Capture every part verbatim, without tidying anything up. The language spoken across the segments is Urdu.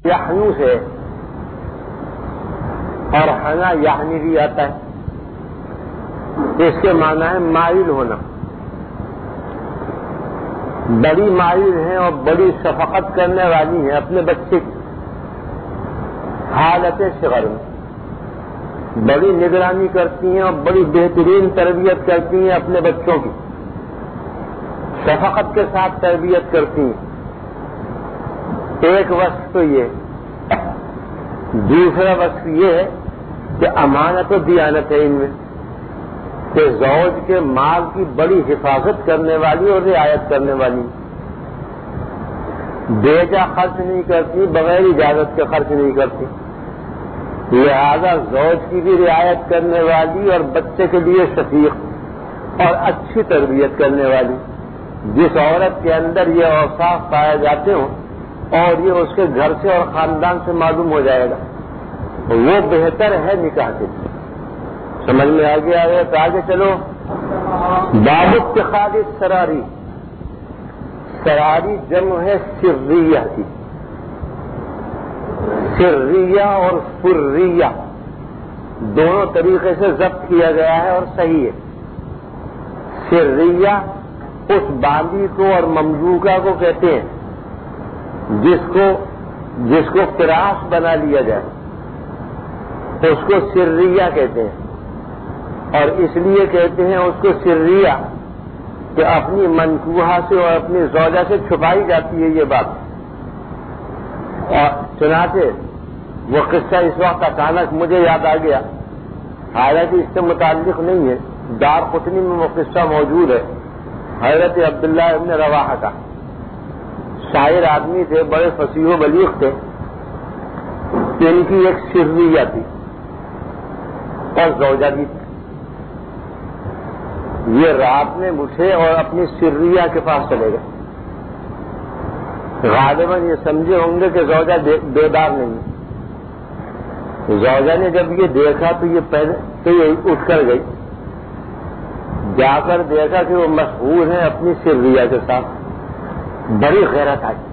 یحنو سے، اور حنا یحنی بھی آتا ہے، اس کے معنی ہے مائل ہونا. بڑی مائل ہیں اور بڑی شفقت کرنے والی ہیں اپنے بچے کی حالت صغر میں، بڑی نگرانی کرتی ہیں اور بڑی بہترین تربیت کرتی ہیں اپنے بچوں کی، شفقت کے ساتھ تربیت کرتی ہیں. ایک وصف تو یہ، دوسرا وصف یہ ہے کہ امانت و دیانت ہے ان میں، کہ زوج کے مال کی بڑی حفاظت کرنے والی اور رعایت کرنے والی، بیجا خرچ نہیں کرتی، بغیر اجازت کے خرچ نہیں کرتی، لہذا زوج کی بھی رعایت کرنے والی اور بچے کے لیے شفیق اور اچھی تربیت کرنے والی. جس عورت کے اندر یہ اوصاف پائے جاتے ہوں اور یہ اس کے گھر سے اور خاندان سے معلوم ہو جائے گا، وہ بہتر ہے نکاح کے لیے. سمجھ میں آ گیا ہے تو آگے چلو. باب اتخاذ سراری، سراری جمع ہے سریہ کی. سریہ اور فریہ دونوں طریقے سے ضبط کیا گیا ہے اور صحیح ہے. سریہ اس باندی کو اور مملوکہ کو کہتے ہیں جس کو جس کو فراش بنا لیا جائے، اس کو سریہ کہتے ہیں. اور اس لیے کہتے ہیں اس کو سریہ کہ اپنی منکوحہ سے اور اپنی زوجہ سے چھپائی جاتی ہے یہ بات. اور چنانچہ وہ قصہ اس وقت اچانک مجھے یاد آ گیا، حالانکہ اس سے متعلق نہیں ہے، دار قطنی میں وہ قصہ موجود ہے. حضرت عبداللہ ابن رواحہ کا، شاعر آدمی تھے، بڑے فصیح و بلیغ تھے. ان کی ایک سریہ تھی اور زوجہ بھی تھی. یہ رات میں اٹھے اور اپنی سریہ کے پاس چلے گئے. غالباً یہ سمجھے ہوں گے کہ زوجہ بیدار نہیں. زوجہ نے جب یہ دیکھا تو یہ پہلے تو یہ اٹھ کر گئی، جا کر دیکھا کہ وہ مشغول ہیں اپنی سریہ کے ساتھ. بڑی غیرت آئی،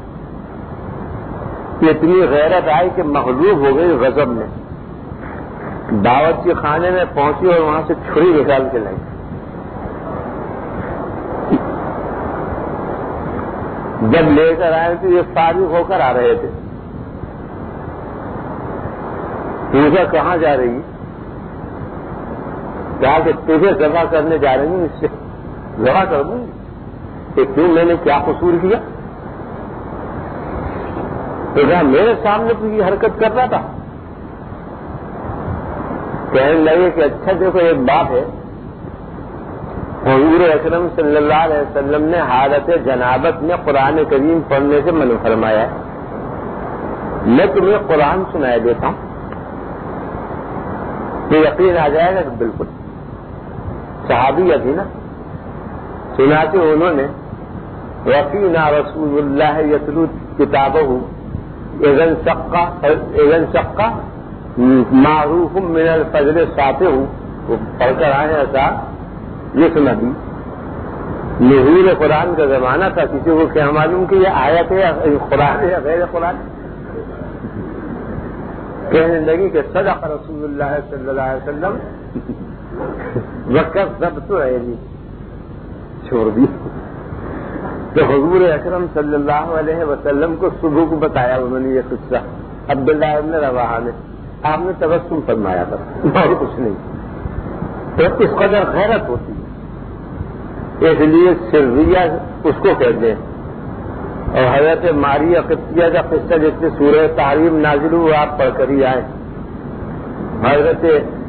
اتنی غیرت آئی کہ مغلوب ہو گئی غضب میں. دعوت خانے میں پہنچی اور وہاں سے چھری نکال کے لائی. جب لے کر آئے تو یہ فارغ ہو کر آ رہے تھے. پوچھا کہاں جا رہی؟ کہا کہ تجھے ذبح کرنے جا رہی ہوں، اس سے ذبح کر دوں کہ کیوں، میں نے کیا قصور کیا؟ تو کہا میرے سامنے تو یہ حرکت کر رہا تھا. کہنے لگے کہ اچھا دیکھو ایک بات ہے، حضور اکرم صلی اللہ علیہ وسلم نے حالت جنابت میں قرآن کریم پڑھنے سے منع فرمایا ہے. میں تمہیں قرآن سنایا دیتا ہوں تو یقین آ جائے گا کہ بالکل. صحابیہ تھی نا، سنا کہ انہوں نے وفینا رسول اللہ یتلو کتابہ اذا انشق معروف من الفجر ساتھ ہوں، وہ پڑھ کر آئے ایسا یہ سنا دی. نزول قرآن کا زمانہ تھا، کسی کو کیا معلوم کہ یہ آیت ہے یا قرآن ہے یا غیر قرآن. کہنے لگی کہ صدق رسول اللہ صلی اللہ علیہ وسلم، وقت ضبط تو ہے نہیں، چھوڑ دی. تو حضور اکرم صلی اللہ علیہ وسلم کو صبح کو بتایا انہوں نے یہ قصہ عبداللہ ابن رواحہ نے. آپ نے تبسم فرمایا تھا اور کچھ نہیں. تو اس قدر غیرت ہوتی ہے، اس لیے سریہ اس کو کہتے ہیں. اور حضرت ماریہ قبطیہ کا قصہ جس میں سورہ تحریم نازل ہوئی آپ پڑھ کر ہی آئے. حضرت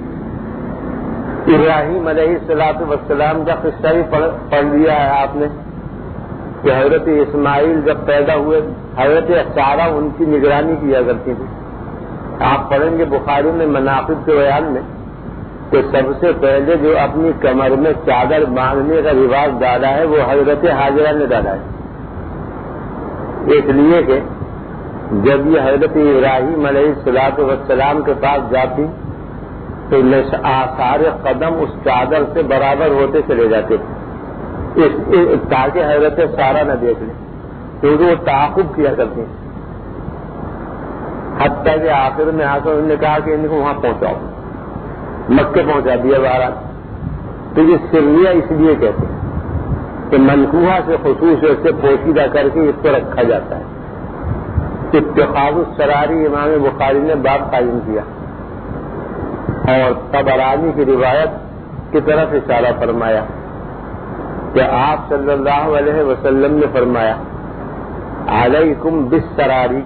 ابراہیم علیہ الصلوۃ والسلام کا قصہ بھی پڑھ لیا ہے آپ نے کہ حضرت اسماعیل جب پیدا ہوئے حضرت سارہ ان کی نگرانی کیا کرتی تھی. آپ پڑھیں گے بخاری میں مناقب کے بیان میں کہ سب سے پہلے جو اپنی کمر میں چادر باندھنے کا رواج ڈالا ہے وہ حضرت ہاجرہ نے ڈالا ہے. اس لیے کہ جب یہ حضرت ابراہیم علیہ الصلوۃ والسلام کے پاس جاتی تو آثار قدم اس چادر سے برابر ہوتے چلے جاتے تھے تاکہ حضرت سارہ نہ دیکھ لیں، کیونکہ وہ تعاقب کیا کرتی ہیں. حتیٰ کہ آخر میں آ کر انہوں نے کہا کہ ان کو وہاں پہنچاؤ، مکے پہنچا دیا بہرحال. تو یہ سریہ اس لیے کہتے ہیں کہ منقوہ سے خصوص سے پوشیدہ کر کے اس کو رکھا جاتا ہے. اتخاذ السراری امام بخاری نے باب قائم کیا اور طبرانی کی روایت کی طرف اشارہ فرمایا کہ آپ صلی اللہ علیہ وسلم نے فرمایا علیکم بالسراری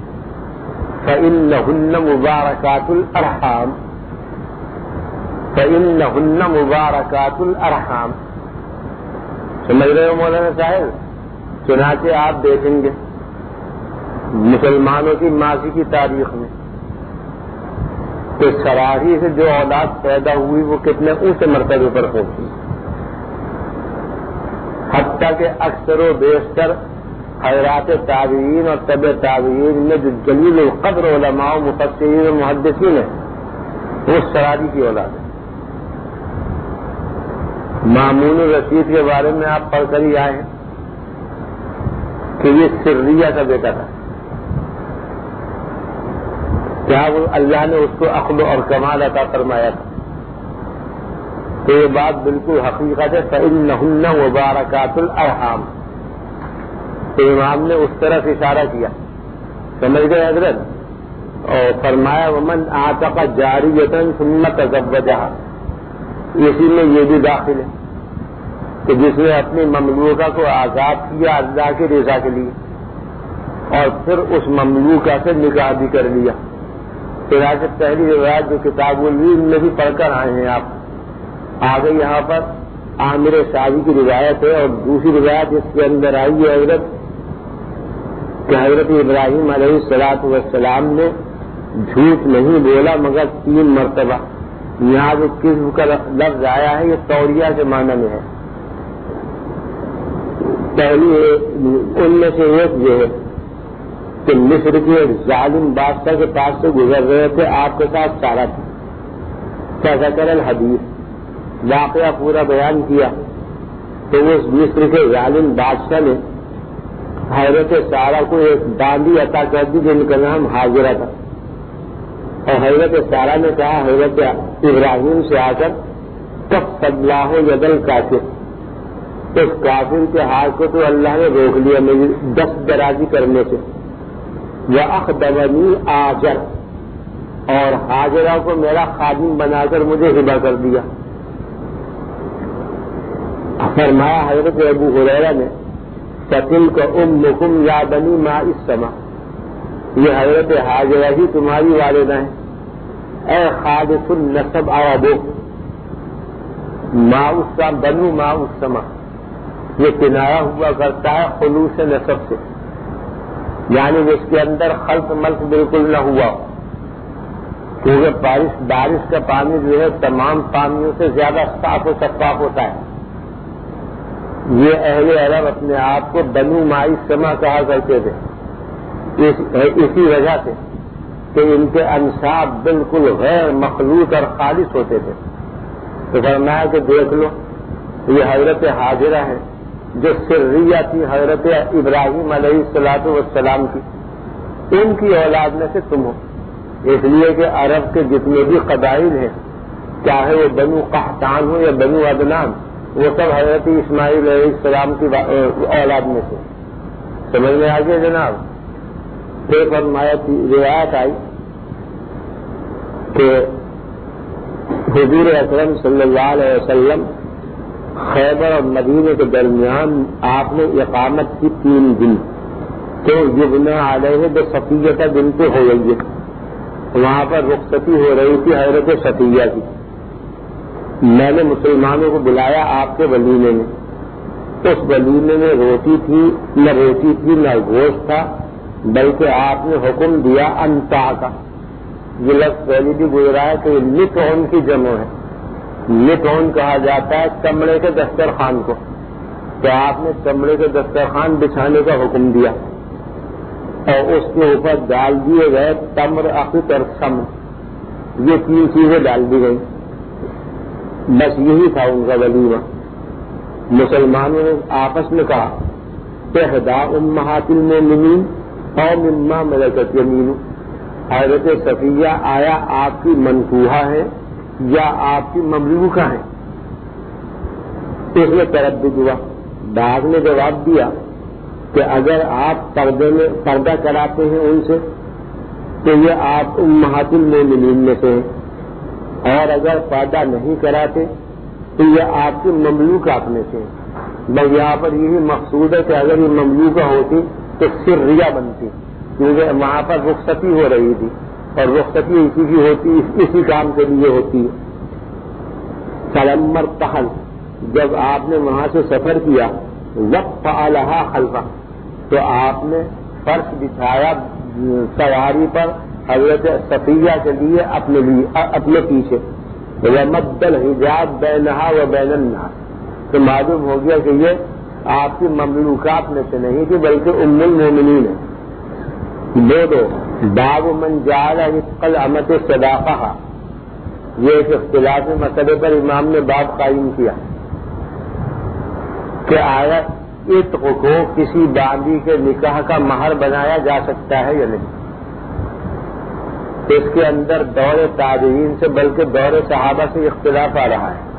فإنہن مبارکات الارحام فإنہن مبارکات الارحام. سمجھ رہے ہو مولانا صاحب؟ چنانچہ آپ دیکھیں گے مسلمانوں کی ماضی کی تاریخ میں کہ سراری سے جو اولاد پیدا ہوئی وہ کتنے اونچے مرتبے پر پہنچی، حتیٰ کہ اکثر و بیشتر حضرات تابعین اور طبع تابعین میں جو جلیل القدر علماء و مفسرین و محدثین ہیں وہ سراری کی اولاد ہے. مامون الرشید کے بارے میں آپ پڑھ کر ہی آئے ہیں کہ یہ سریہ کا بیٹا تھا. کیا وہ اللہ نے اس کو عقل اور کمال عطا فرمایا تھا؟ تو یہ بات بالکل حقیقت ہے. فإنہن مبارکات الارحام. تو امام نے اس طرف اشارہ کیا، سمجھ گئے حضرت؟ اور فرمایا ومن اعتق جاریۃ ثم تزوجها. اسی میں یہ بھی داخل ہے کہ جس نے اپنی مملوکہ کو آزاد کیا اللہ کی رضا کے لیے اور پھر اس مملوکہ سے نکاح بھی کر لیا. چنانچہ پہلی روایت جو کتاب العلم میں بھی پڑھ کر آئے ہیں آپ، آگے یہاں پر عامر شاہی کی روایت ہے اور دوسری روایت اس کے اندر آئی ہے حضرت کہ حضرت ابراہیم علیہ الصلوۃ والسلام نے جھوٹ نہیں بولا مگر تین مرتبہ. یہاں جو کذب کا لفظ آیا ہے یہ توریہ کے معنی میں ہے. پہلی ان میں سے ایک یہ ہے کہ مصر کے ایک ظالم بادشاہ کے پاس سے گزر رہے تھے، آپ کے ساتھ سارا تھی. فذکر الحدیث، واقعہ پورا بیان کیا تو اس مصر کے ظالم بادشاہ نے حضرت سارا کو ایک باندی عطا کر دی جن کا نام حاجرہ تھا. اور حضرت سارا نے کہا حضرت ابراہیم سے آ کر کف اللہ ید الکافر، اس کافر کے ہاتھ کو تو اللہ نے روک لیا میری دست درازی کرنے سے. وَأَخْدَمَنِي آجر، اور حاجرہ کو میرا خادم بنا کر مجھے ہبہ کر دیا. فرمایا حضرت ابو ہریرہ نے فَتِلْكَ أُمُّكُمْ يَا بَنِي مَاءِ السَّمَاءِ، یہ حضرت حاجرہ ہی تمہاری والدہ ہیں اے خالص النسب آبو. ماء السماء، بنو ماء السماء، یہ کنایا ہوا کرتا ہے خلوص نسب سے، یعنی جس کے اندر خلط ملط بالکل نہ ہوا، کیونکہ بارش بارش کا پانی جو ہے تمام پانیوں سے زیادہ صاف و شفاف ہوتا ہے. یہ اہل عرب اپنے آپ کو بنو مائی سما کہا کرتے تھے اس اسی وجہ سے کہ ان کے انصاب بالکل غیر مخلوط اور خالص ہوتے تھے. تو فرمایا کہ دیکھ لو یہ حضرت حاجرہ ہے جو سریہ تھی حضرت ابراہیم علیہ الصلوۃ والسلام کی، ان کی اولاد میں سے تم ہو. اس لیے کہ عرب کے جتنے بھی قبائل ہیں چاہے وہ بنو قحطان ہو یا بنو عدنان، وہ سب حضرت اسماعیل علیہ السلام کی اولاد میں سے. سمجھ میں آ گیا جناب؟ پھر فرمایا روایت آئی کہ حضور اکرم صلی اللہ علیہ وسلم خیبر اور مدینے کے درمیان آپ نے اقامت کی تین دن، تو یبنا علیہ بصفیہ دن پہ ہو گئی ہے. وہاں پر رخصتی ہو رہی تھی حضرت صفیہ کی. میں نے مسلمانوں کو بلایا آپ کے ولیمے میں. اس ولیمے میں روٹی تھی، نہ روٹی تھی نہ گوشت تھا، بلکہ آپ نے حکم دیا انتا کا. یہ لفظ پہلے بھی گزرا ہے کہ لٹون کی جمع ہے. لٹون کہا جاتا ہے چمڑے کے دسترخوان کو. تو آپ نے چمڑے کے دسترخوان بچھانے کا حکم دیا اور اس کے اوپر ڈال دیے گئے تمر، عقیق اور سمر، یہ تین چیزیں ڈال دی گئیں. بس یہی تھا ان کا ولیمہ. مسلمانوں نے آپس میں کہا احدی امہات المؤمنین او مما ملکت یمینک، حضرت صفیہ آیا آپ کی منکوحہ ہے یا آپ کی مملوکہ ہے؟ اس میں تردد ہوا. باغ نے جواب دیا کہ اگر آپ پردے میں پردہ کراتے ہیں ان سے تو یہ آپ امہات المومنین میں سے ہیں, اور اگر پردہ نہیں کراتے تو یہ آپ کی مملوکات میں سے ہیں. بس یہاں پر یہی مقصود ہے کہ اگر یہ مملوکہ ہوتی تو سریا بنتی, کیونکہ وہاں پر رخصتی ہو رہی تھی اور رخصتی اسی کی ہوتی اسی کام کے لیے ہوتی ہے. سلمر تحل, جب آپ نے وہاں سے سفر کیا, وقت فعلہا خلفہ, تو آپ نے فرش بچھایا سواری پر حضرت صفیہ کے لیے اپنے لیے اپنے پیچھے. ومد الحجاب بینہا و بین الناس, تو معلوم ہو گیا کہ یہ آپ کی مملوکات میں سے نہیں تھی بلکہ ام المومنین ہے. دو دو باب من جعل رزق الامۃ صداقہ, یہ ایک اختلافی مسئلے پر امام نے باب قائم کیا کہ آیا عتق کو کسی باندی کے نکاح کا مہر بنایا جا سکتا ہے یا نہیں. اس کے اندر دور تابعین سے بلکہ دور صحابہ سے اختلاف آ رہا ہے.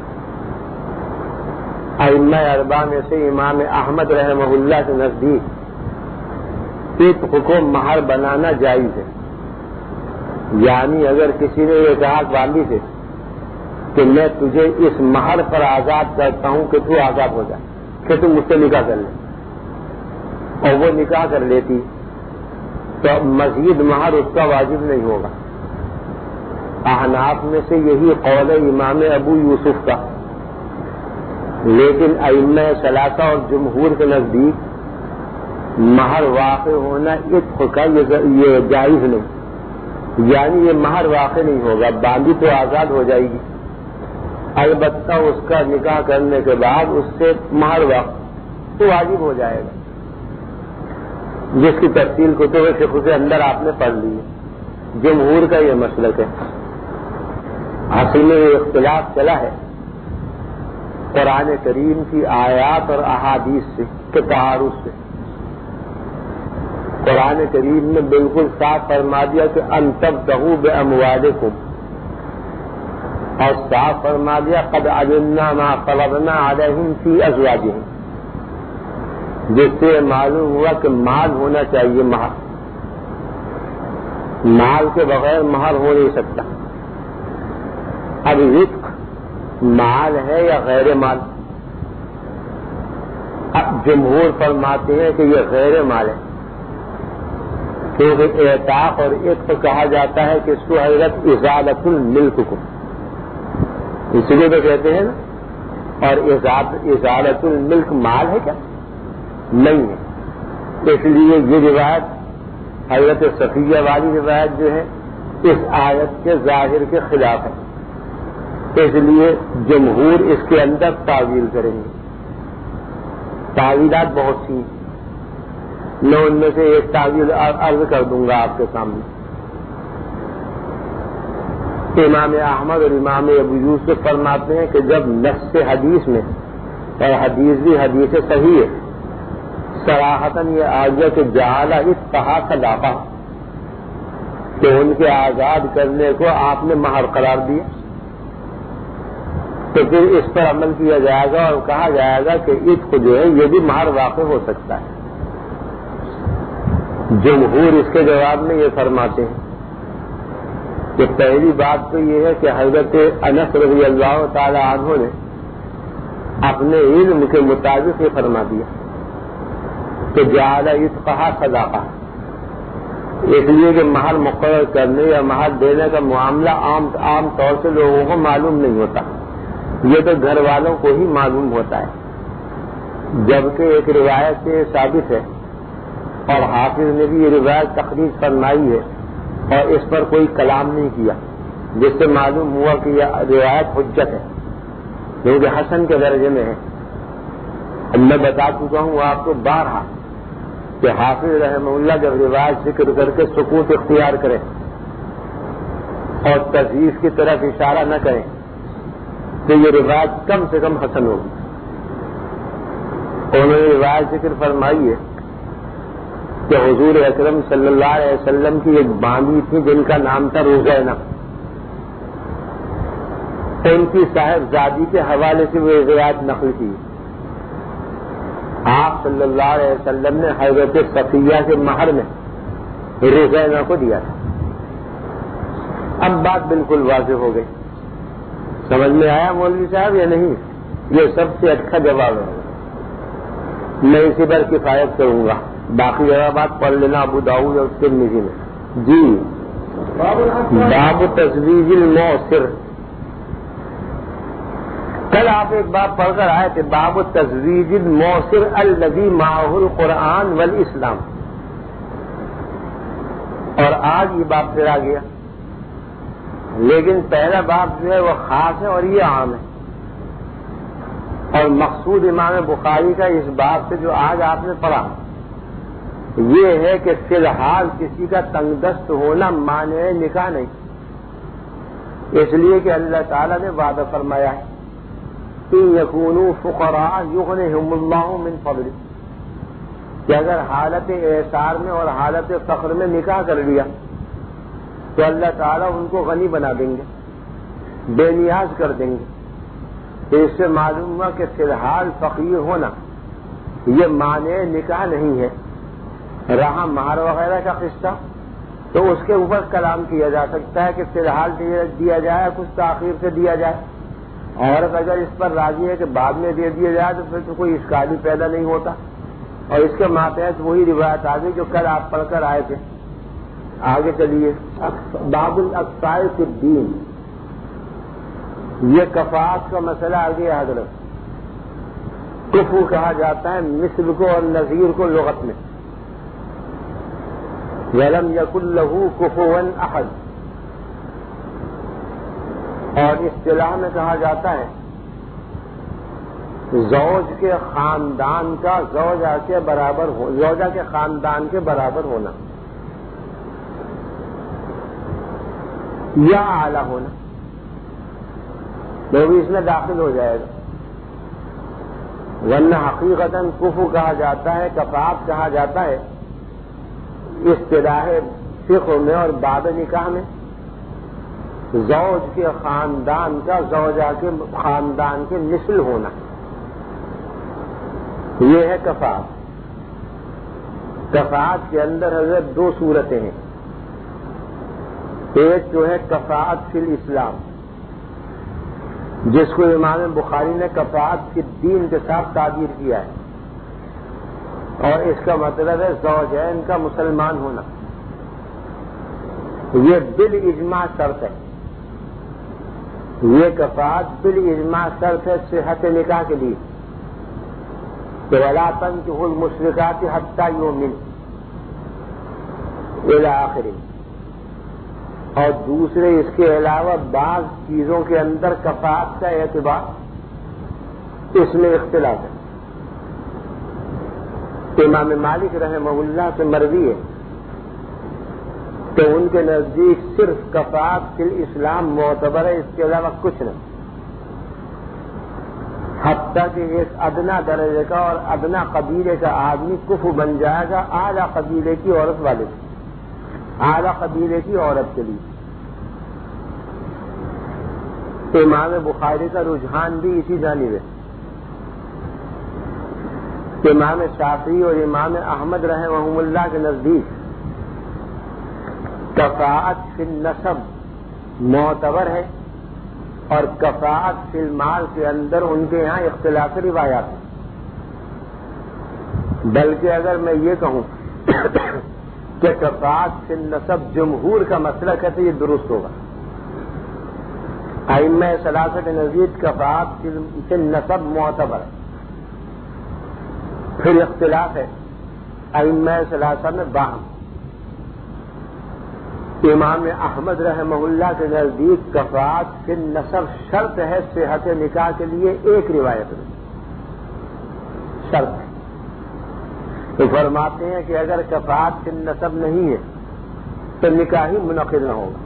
ائمہ اربعہ میں سے امام احمد رحمہ اللہ کے نزدیک عتق کو مہر بنانا جائز ہے. یعنی اگر کسی نے یہ کہا باندی سے کہ میں تجھے اس مہر پر آزاد کرتا ہوں کہ تو آزاد ہو جائے, کہ تم مجھ سے نکاح کر لے, اور وہ نکاح کر لیتی تو مزید مہر اس کا واجب نہیں ہوگا. احناف میں سے یہی قول ہے امام ابو یوسف کا, لیکن ائمہ ثلاثہ اور جمہور کے نزدیک مہر واقع ہونا عتق کا یہ جائز نہیں, یعنی یہ مہر واقع نہیں ہوگا. باندی تو آزاد ہو جائے گی, البتہ اس کا نکاح کرنے کے بعد اس سے مہر واقع تو واجب ہو جائے گا, جس کی تفصیل کتب فقہ کے اندر آپ نے پڑھ لی ہے. جمہور کا یہ مسلک ہے. اصل میں یہ اختلاف چلا ہے قرآن کریم کی آیات اور احادیث سے کے تعارض سے. قرآن کریم نے بالکل صاف فرما دیا کہ ان تبتغوا باموالکم, اور صاف فرما دیا قد علمنا ما فرضنا علیہم فی ازواجہم, جس سے معلوم ہوا کہ مال ہونا چاہیے. مہر, مال کے بغیر مہر ہو نہیں سکتا. اب رزق مال ہے یا غیر مال؟ اب جمہور فرماتے ہیں کہ یہ غیر مال ہے, کیونکہ اعتاق اور عتق کہا جاتا ہے کہ سہیلت ازالۃ الملک کو, اس لیے تو کہتے ہیں نا. اور ازالۃ الملک مال ہے کیا؟ نہیں ہے. اس لیے یہ روایت حضرت صفیہ والی روایت جو ہے اس آیت کے ظاہر کے خلاف ہے, اس لیے جمہور اس کے اندر تعویل کریں گے. تعویلات بہت سی, میں ان میں سے ایک تعویل عرض کر دوں گا آپ کے سامنے. امام احمد اور امام ابو یوسف فرماتے ہیں کہ جب نص حدیث میں, اور حدیث بھی حدیث صحیح ہے, صراحتاً یہ آ گیا کہ جعل عتقہ صداقہ, کہ ان کے آزاد کرنے کو آپ نے مہر قرار دیا, تو پھر اس پر عمل کیا جائے گا اور کہا جائے گا کہ عتق جو ہے یہ بھی مہر واقع ہو سکتا ہے. جمہور اس کے جواب میں یہ فرماتے ہیں کہ پہلی بات تو یہ ہے کہ حضرت انس رضی اللہ تعالی عنہ نے اپنے علم کے مطابق یہ فرما دیا کہ جعل عتقہ صداقہ, اس لیے کہ مہر مقرر کرنے یا مہر دینے کا معاملہ عام عام طور سے لوگوں کو معلوم نہیں ہوتا, یہ تو گھر والوں کو ہی معلوم ہوتا ہے. جبکہ ایک روایت سے ثابت ہے اور حافظ نے بھی یہ روایت تخریج فرمائی ہے اور اس پر کوئی کلام نہیں کیا, جس سے معلوم ہوا کہ یہ روایت حجت ہے, کیونکہ حسن کے درجے میں ہے. میں بتا چکا ہوں آپ کو بارہا کہ حافظ رحمہ اللہ جب روایت ذکر کر کے سکوت اختیار کرے اور تضعیف کی طرف اشارہ نہ کریں تو یہ روایت کم سے کم حسن ہوگی. انہوں نے روایت ذکر فرمائی ہے کہ حضور اکرم صلی اللہ علیہ وسلم کی ایک باندھی تھی جن کا نام تھا روزینہ. ان کی صاحبزادی کے حوالے سے وہ روایت نقل کی. آپ صلی اللہ علیہ وسلم نے حضرت صفیہ کے مہر میں روزینہ کو دیا تھا. اب بات بالکل واضح ہو گئی. سمجھ میں آیا مولوی صاحب یا نہیں؟ یہ سب سے اچھا جواب ہے. میں اسی پر کفایت کروں گا، باقی جوابات پڑھ لینا ابو داؤد اور ترمذی میں. جی باب تزویج الموسر. کل آپ ایک باب پڑھ کر آئے تھے، باب تزویج الموسر الذی معہ القرآن والاسلام، اور آج یہ باب پھر آ گیا. لیکن پہلا باب جو ہے وہ خاص ہے اور یہ عام ہے، اور مقصود امام بخاری کا اس باب سے جو آج آپ نے پڑھا یہ ہے کہ فی الحال کسی کا تنگ دست ہونا مانع نکاح نہیں، اس لیے کہ اللہ تعالیٰ نے وعدہ فرمایا ہے ان یکونوا فقراء یغنہم اللہ من فضلہ، کہ اگر حالت اعسار میں اور حالت فقر میں نکاح کر لیا تو اللہ تعالیٰ ان کو غنی بنا دیں گے، بے نیاز کر دیں گے. تو اس سے معلوم ہوا کہ فی الحال فقیر ہونا یہ مانع نکاح نہیں ہے. رہا مہر وغیرہ کا قصہ تو اس کے اوپر کلام کیا جا سکتا ہے کہ فی الحال دیا جائے، کچھ تاخیر سے دیا جائے. عورت اگر اس پر راضی ہے کہ بعد میں دے دیا جائے تو پھر تو کوئی اشکال پیدا نہیں ہوتا. اور اس کے ماتحت وہی روایت آ گئی جو کل آپ پڑھ کر آئے تھے. آگے چلیے. باب الاقصاء فی الدین، یہ کفاءت کا مسئلہ آ گیا حضرت. کفو کہا جاتا ہے مثل کو اور نظیر کو لغت میں. وَلَمْ يَكُنْ لَهُ كُفُوًا أَحَدٌ، اور اصطلاح میں کہا جاتا ہے زوج کے خاندان کا زوجہ کے برابر ہو، زوجہ کے خاندان کے برابر ہونا یا اعلیٰ ہونا، وہ بھی اس میں داخل ہو جائے گا. ورنہ حقیقتاً کفو کہا جاتا ہے، کفاءت کہا جاتا ہے اصطلاح فقہ میں اور باب نکاح میں زوج کے خاندان کا زوجہ کے خاندان کے مثل ہونا، یہ ہے کفاءت. کفاءت کے اندر حضرت دو صورتیں ہیں. ایک جو ہے کفاءت فی الاسلام، جس کو امام بخاری نے کفاءت فی الدین کے ساتھ تعبیر کیا ہے، اور اس کا مطلب ہے زوجین کا مسلمان ہونا. یہ بالاجماع شرط ہے، یہ کفاءت بالاجماع شرط ہے صحت نکاح کے لیے کہ وَلَا تَنكِحُوا الْمُشْرِكَاتِ حَتَّى يُؤْمِنْ الی آخر. اور دوسرے اس کے علاوہ بعض چیزوں کے اندر کفاءت کا اعتبار اس میں اختلاف ہے. امام مالک رحمہ اللہ سے مروی ہے کہ ان کے نزدیک صرف کفاءت فی الاسلام معتبر ہے، اس کے علاوہ کچھ نہیں. حتیٰ کہ ایک ادنا درجے کا اور ادنا قبیلے کا آدمی کفو بن جائے گا اعلیٰ قبیلے کی عورت والے سے، اعلیٰ قبیلے کی عورت کے لیے. امام بخاری کا رجحان بھی اسی جانب ہے. امام شافعی اور امام احمد رحمہ اللہ کے نزدیک کفاءت فی النسب معتبر ہے، اور کفاءت فی المال کے اندر ان کے یہاں اختلاف روایات ہیں. بلکہ اگر میں یہ کہوں کہ کفاءت فی النسب جمہور کا مسئلہ کہتے یہ درست ہوگا. ائمہ ثلاثہ کے نزدیک کفاءت فی النسب معتبر ہے. پھر اختلاف ہے ائمہ ثلاثہ میں باہم. امام احمد رحمہ اللہ کے نزدیک کفاءت فی النسب شرط ہے صحت نکاح کے لیے، ایک روایت میں شرط ہے. تو فرماتے ہیں کہ اگر کفاءت فی النسب نہیں ہے تو نکاح ہی منعقد نہ ہوگا.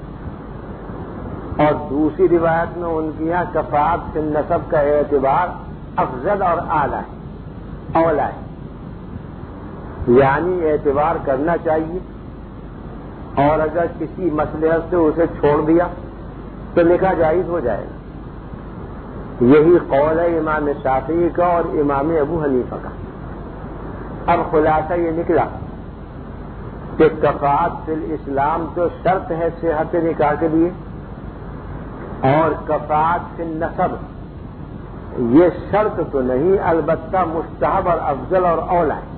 اور دوسری روایت میں ان کی یہاں کفاءت فی النسب کا اعتبار افضل اور اعلیٰ ہے، اولا ہے. یعنی اعتبار کرنا چاہیے، اور اگر کسی مصلحت سے اسے چھوڑ دیا تو نکاح جائز ہو جائے گا۔ یہی قول ہے امام شافعی کا اور امام ابو حنیفہ کا۔ اب خلاصہ یہ نکلا کہ کفاءت فی الاسلام تو شرط ہے صحت نکاح کے لیے، اور کفاءت فی النسب یہ شرط تو نہیں، البتہ مستحب اور افضل اور اولا ہے۔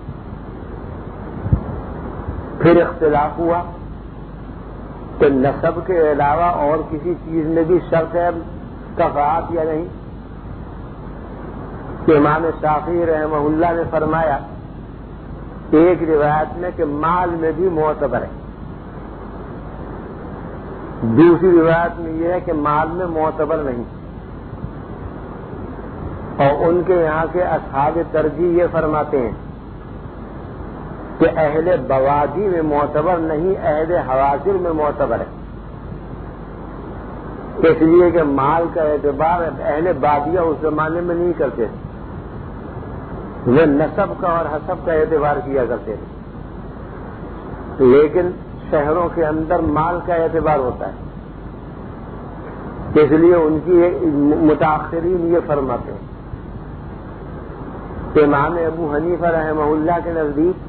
پھر اختلاف ہوا کہ نسب کے علاوہ اور کسی چیز میں بھی شرط ہے کفاءت یا نہیں؟ کہ امام شافعی رحمہ اللہ نے فرمایا ایک روایت میں کہ مال میں بھی معتبر ہے، دوسری روایت میں یہ ہے کہ مال میں معتبر نہیں، اور ان کے یہاں کے اصحاب ترجیح یہ فرماتے ہیں کہ اہل بوادی میں معتبر نہیں، اہل حواصل میں معتبر ہے، اس لیے کہ مال کا اعتبار اہل بادیہ اس زمانے میں نہیں کرتے تھے، وہ نسب کا اور حسب کا اعتبار کیا کرتے تھے، لیکن شہروں کے اندر مال کا اعتبار ہوتا ہے، اس لیے ان کی متاخرین یہ فرماتے ہیں کہ امام ابو حنیفہ رحمہ اللہ کے نزدیک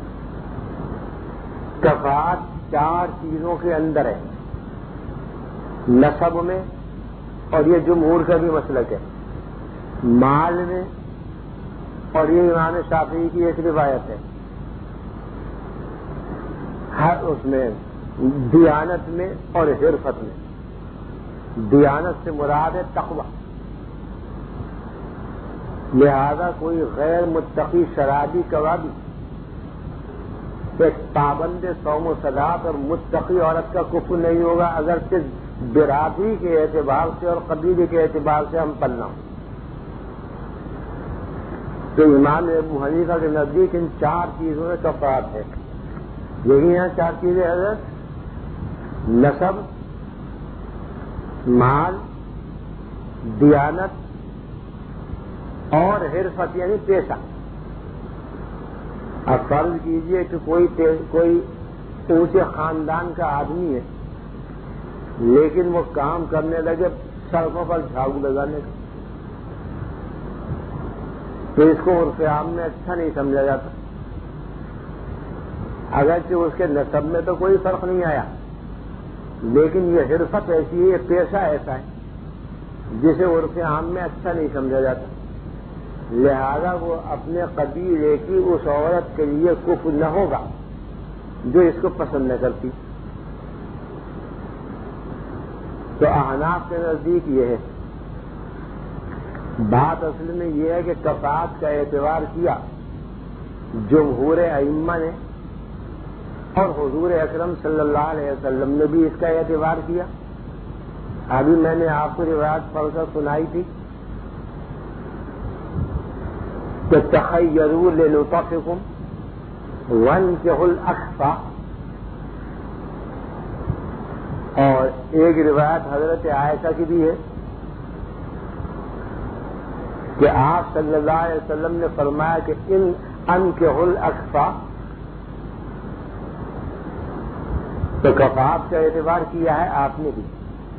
کفاءت چار چیزوں کے اندر ہے، نسب میں، اور یہ جمہور کا بھی مسلک ہے، مال میں، اور یہ امام شافعی کی ایک روایت ہے، ہر اس میں دیانت میں اور حرفت میں۔ دیانت سے مراد ہے تقوی، لہذا کوئی غیر متقی شرابی کبابی ایک پابند صوم و صلاۃ اور متقی عورت کا کفر نہیں ہوگا اگر صرف برادری کے اعتبار سے اور قبیلے کے اعتبار سے ہم پلنا ہوں۔ تو امام ابو حنیفہ کے نزدیک ان چار چیزوں میں کفاءت ہے۔ یہی ہیں چار چیزیں حضرت: نسب، مال، دیانت اور حرفت یعنی پیشہ۔ اب فرض کیجئے کہ کوئی کوئی اونچے خاندان کا آدمی ہے، لیکن وہ کام کرنے لگے سڑکوں پر جھاڑو لگانے کا، تو اس کو عرف عام میں اچھا نہیں سمجھا جاتا، اگرچہ اس کے نسب میں تو کوئی فرق نہیں آیا، لیکن یہ حرفت ایسی ہے، یہ پیشہ ایسا ہے جسے عرف عام میں اچھا نہیں سمجھا جاتا، لہذا وہ اپنے قبیلے کی اس عورت کے لیے کفر نہ ہوگا جو اس کو پسند نہ کرتی۔ تو احناف کے نزدیک یہ ہے، بات اصل میں یہ ہے کہ کفاءت کا اعتبار کیا جمہور ائمہ نے، اور حضور اکرم صلی اللہ علیہ وسلم نے بھی اس کا اعتبار کیا۔ ابھی میں نے آپ کو روایت پڑھ کر سنائی تھی کہ تخیروا لنطفکم وانکحوا الاکفاء، اور ایک روایت حضرت عائشہ کی بھی ہے کہ آپ صلی اللہ علیہ وسلم نے فرمایا کہ ان انکحوا الاکفاء، تو کفاءت کا اعتبار کیا ہے آپ نے بھی،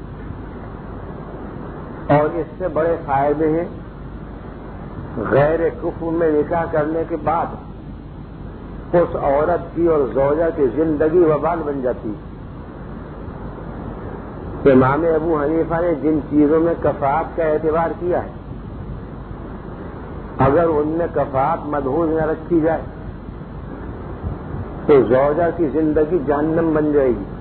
اور اس سے بڑے فائدے ہیں۔ غیر کفر میں نکاح کرنے کے بعد اس عورت کی اور زوجہ کی زندگی وبال بن جاتی ہے۔ امام ابو حنیفہ نے جن چیزوں میں کفاءت کا اعتبار کیا ہے، اگر ان میں کفاءت ملحوظ نہ رکھی جائے تو زوجہ کی زندگی جہنم بن جائے گی،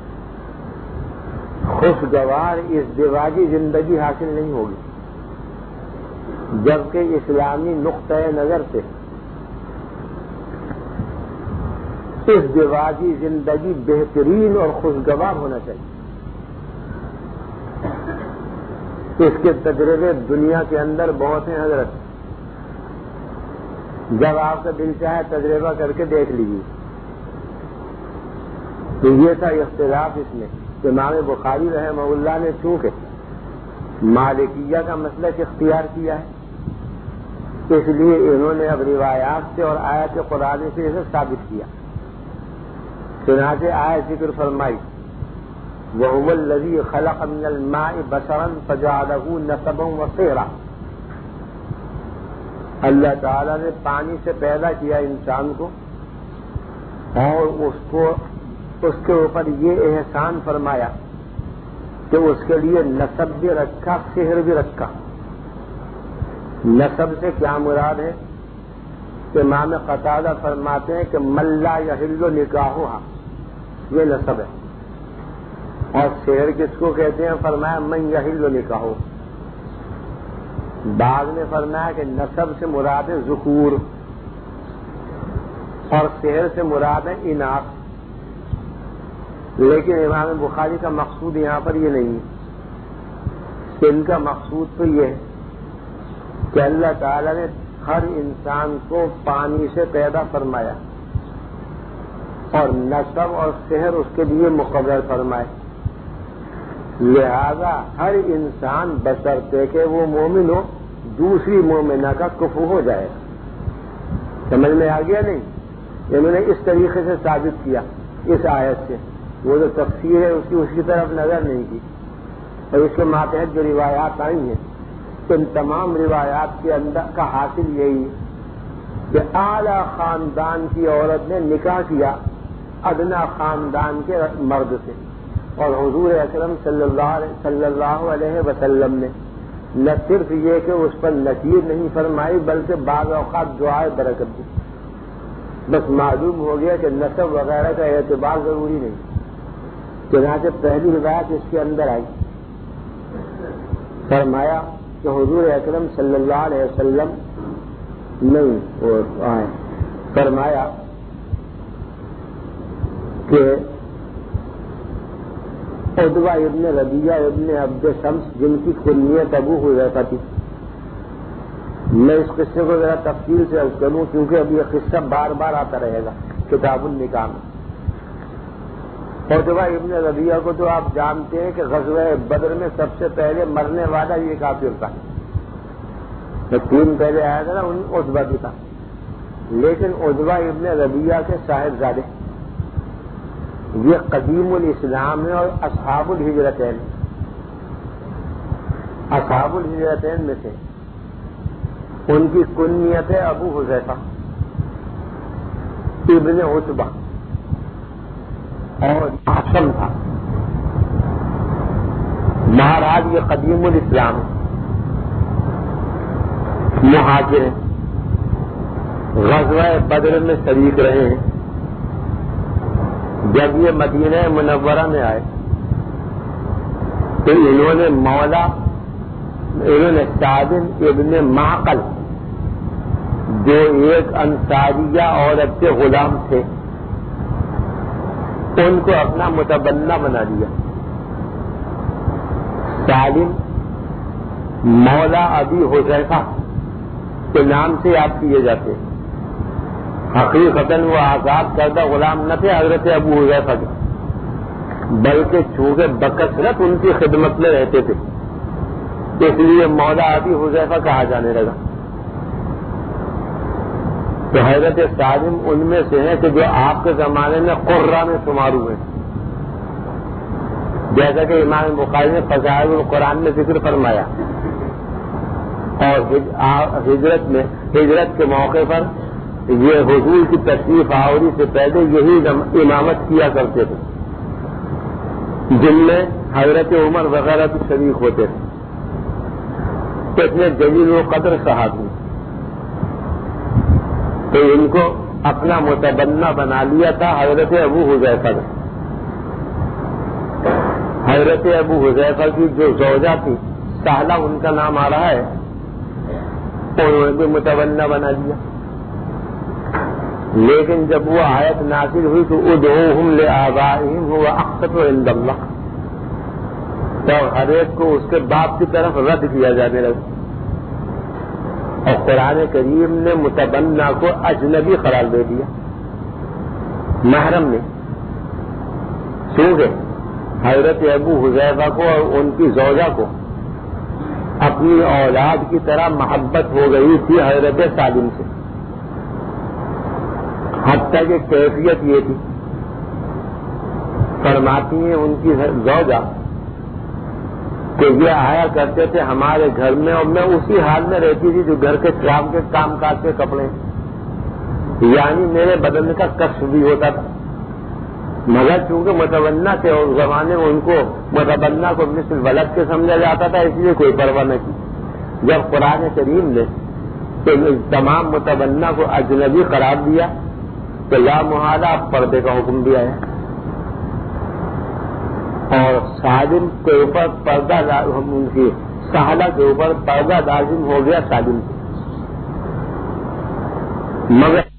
خوشگوار ازدواجی زندگی حاصل نہیں ہوگی، جبکہ اسلامی نقطۂ نظر سے ازدواجی زندگی بہترین اور خوشگوار ہونا چاہیے۔ اس کے تجربے دنیا کے اندر بہت ہیں حضرت، جب آپ کا دل چاہے تجربہ کر کے دیکھ لیجیے۔ تو یہ تھا اختلاف اس میں، امام بخاری رحمہ اللہ نے چونکہ مالکیہ کا مسلک اختیار کیا ہے، اس لیے انہوں نے اب روایات سے اور آیت قرآن سے اسے ثابت کیا. چنانچہ آیت ذکر فرمائی وَهُوَ الَّذِي خَلَقَ مِنَ الْمَاءِ بَشَرًا فَجَعَلَهُ نَسَبًا وَصِهْرًا. اللہ تعالیٰ نے پانی سے پیدا کیا انسان کو اور اس کو اس کے اوپر یہ احسان فرمایا کہ اس کے لیے نسب بھی رکھا سحر بھی رکھا. نسب سے کیا مراد ہے؟ امام قتادہ فرماتے ہیں کہ من لا یحل نکاحها، یہ نسب ہے. اور سحر کس کو کہتے ہیں؟ فرمایا من یحل نکاحه. بعض نے فرمایا کہ نسب سے مراد ہے ذکور اور سحر سے مراد ہے اناث. لیکن امام بخاری کا مقصود یہاں پر یہ نہیں ہے. ان کا مقصود تو یہ ہے کہ اللہ تعالیٰ نے ہر انسان کو پانی سے پیدا فرمایا اور نسب اور سحر اس کے لیے مقرر فرمائے. لہذا ہر انسان بشرطے کہ وہ مومن ہو دوسری مومنہ کا کفو ہو جائے. سمجھ میں آ گیا نہیں؟ انہوں نے اس طریقے سے ثابت کیا اس آیت سے. وہ جو تفسیر ہے اس کی اس کی طرف نظر نہیں کی اور اس کے ماتحت جو روایات آئی ہیں ان تمام روایات کے اندر کا حاصل یہی کہ اعلیٰ خاندان کی عورت نے نکاح کیا ادنا خاندان کے مرد سے اور حضور اکرم صلی اللہ علیہ صلی اللہ علیہ وسلم نے نہ صرف یہ کہ اس پر نکیر نہیں فرمائی بلکہ بعض اوقات دعائے برکت دی. بس معلوم ہو گیا کہ نسب وغیرہ کا اعتبار ضروری نہیں. چنانچہ پہلی روایت اس کے اندر آئی فرمایا کہ حضور اکرم صلی اللہ علیہ وسلم نہیں آئے فرمایا کہ عتبہ ابن ربیعہ ابن عبد شمس جن کی کنیت ابو حذیفہ تھی. میں اس قصے کو ذرا تفصیل سے عرض کروں کیونکہ اب یہ قصہ بار بار آتا رہے گا کتاب النکاح میں. عتبہ ابن ربیعہ کو تو آپ جانتے ہیں کہ غزوہ بدر میں سب سے پہلے مرنے والا یہ کافر تھا. تین پہلے آیا تھا نا ان عتبہ بھی تھا. لیکن عتبہ ابن ربیعہ کے صاحبزادے یہ قدیم الاسلام ہے اور اصحاب الہجرتین اصحاب الہجرتین میں سے. ان کی کنیت ہے ابو حذیفہ ابن عتبہ اور عاصم تھا. مہاراج یہ قدیم الاسلام مہاجر ہیں. غزوہ بدر میں شریک رہے ہیں. جب یہ مدینہ منورہ میں آئے تو انہوں نے مولا انہوں نے سعد ابن معقل جو ایک انصاریہ عورت کے غلام تھے ان کو اپنا متبنہ بنا دیا. سالم مولا ابی حذیفہ کے نام سے یاد کیے جاتے. حقیقتاً وہ آزاد کردہ غلام نہ تھے حضرت ابو حذیفہ کے بلکہ چونکہ بکثرت ان کی خدمت میں رہتے تھے اس لیے مولا ابی حذیفہ کہا جانے لگا. تو حضرت سالم ان میں سے ہیں کہ جو آپ کے زمانے میں قرہ میں شمار ہوئے جیسا کہ امام بخاری نے فضائل القرآن میں ذکر فرمایا. اور ہجرت میں ہجرت کے موقع پر یہ حضور کی تشریف آوری سے پہلے یہی امامت کیا کرتے تھے جن میں حضرت عمر وغیرہ بھی شریک ہوتے تھے. تو اتنے جلیل و قدر صحابی تو ان کو اپنا متبنہ بنا لیا تھا حضرت ابو حذیفہ نے. حضرت ابو حذیفہ کی جو زوجہ تھی سہلہ ان کا نام آ رہا ہے انہوں نے بھی متبنہ بنا دیا. لیکن جب وہ آیت نازل ہوئی تو ادعوہم لآبائہم هو اقسط عند اللہ تو ہر ایک کو اس کے باپ کی طرف رد کیا جانے لگا. اور قرآن کریم نے متبنہ کو اجنبی قرار دے دیا محرم نے. چونکہ حضرت ابو حذیفہ کو اور ان کی زوجہ کو اپنی اولاد کی طرح محبت ہو گئی تھی حضرت سالم سے، حتیٰ کہ کیفیت یہ تھی، فرماتی ہیں ان کی زوجہ کہ یہ آیا کرتے تھے ہمارے گھر میں اور میں اسی حال میں رہتی تھی جو گھر کے کام کے کام کاج کے کپڑے، یعنی میرے بدن کا کشف بھی ہوتا تھا، مگر چونکہ متبنہ تھے اور اس زمانے میں ان کو متبنہ کو مثل ولد کے سمجھا جاتا تھا، اس لیے کوئی پرواہ نہ کی۔ جب قرآن کریم نے تو تمام متبنہ کو اجنبی قرار دیا تو لا محالہ پردے کا حکم دیا ہے، اور سالم کے اوپر پردہ ان کی سہالہ کے اوپر پردہ لازم ہو گیا سالم، مگر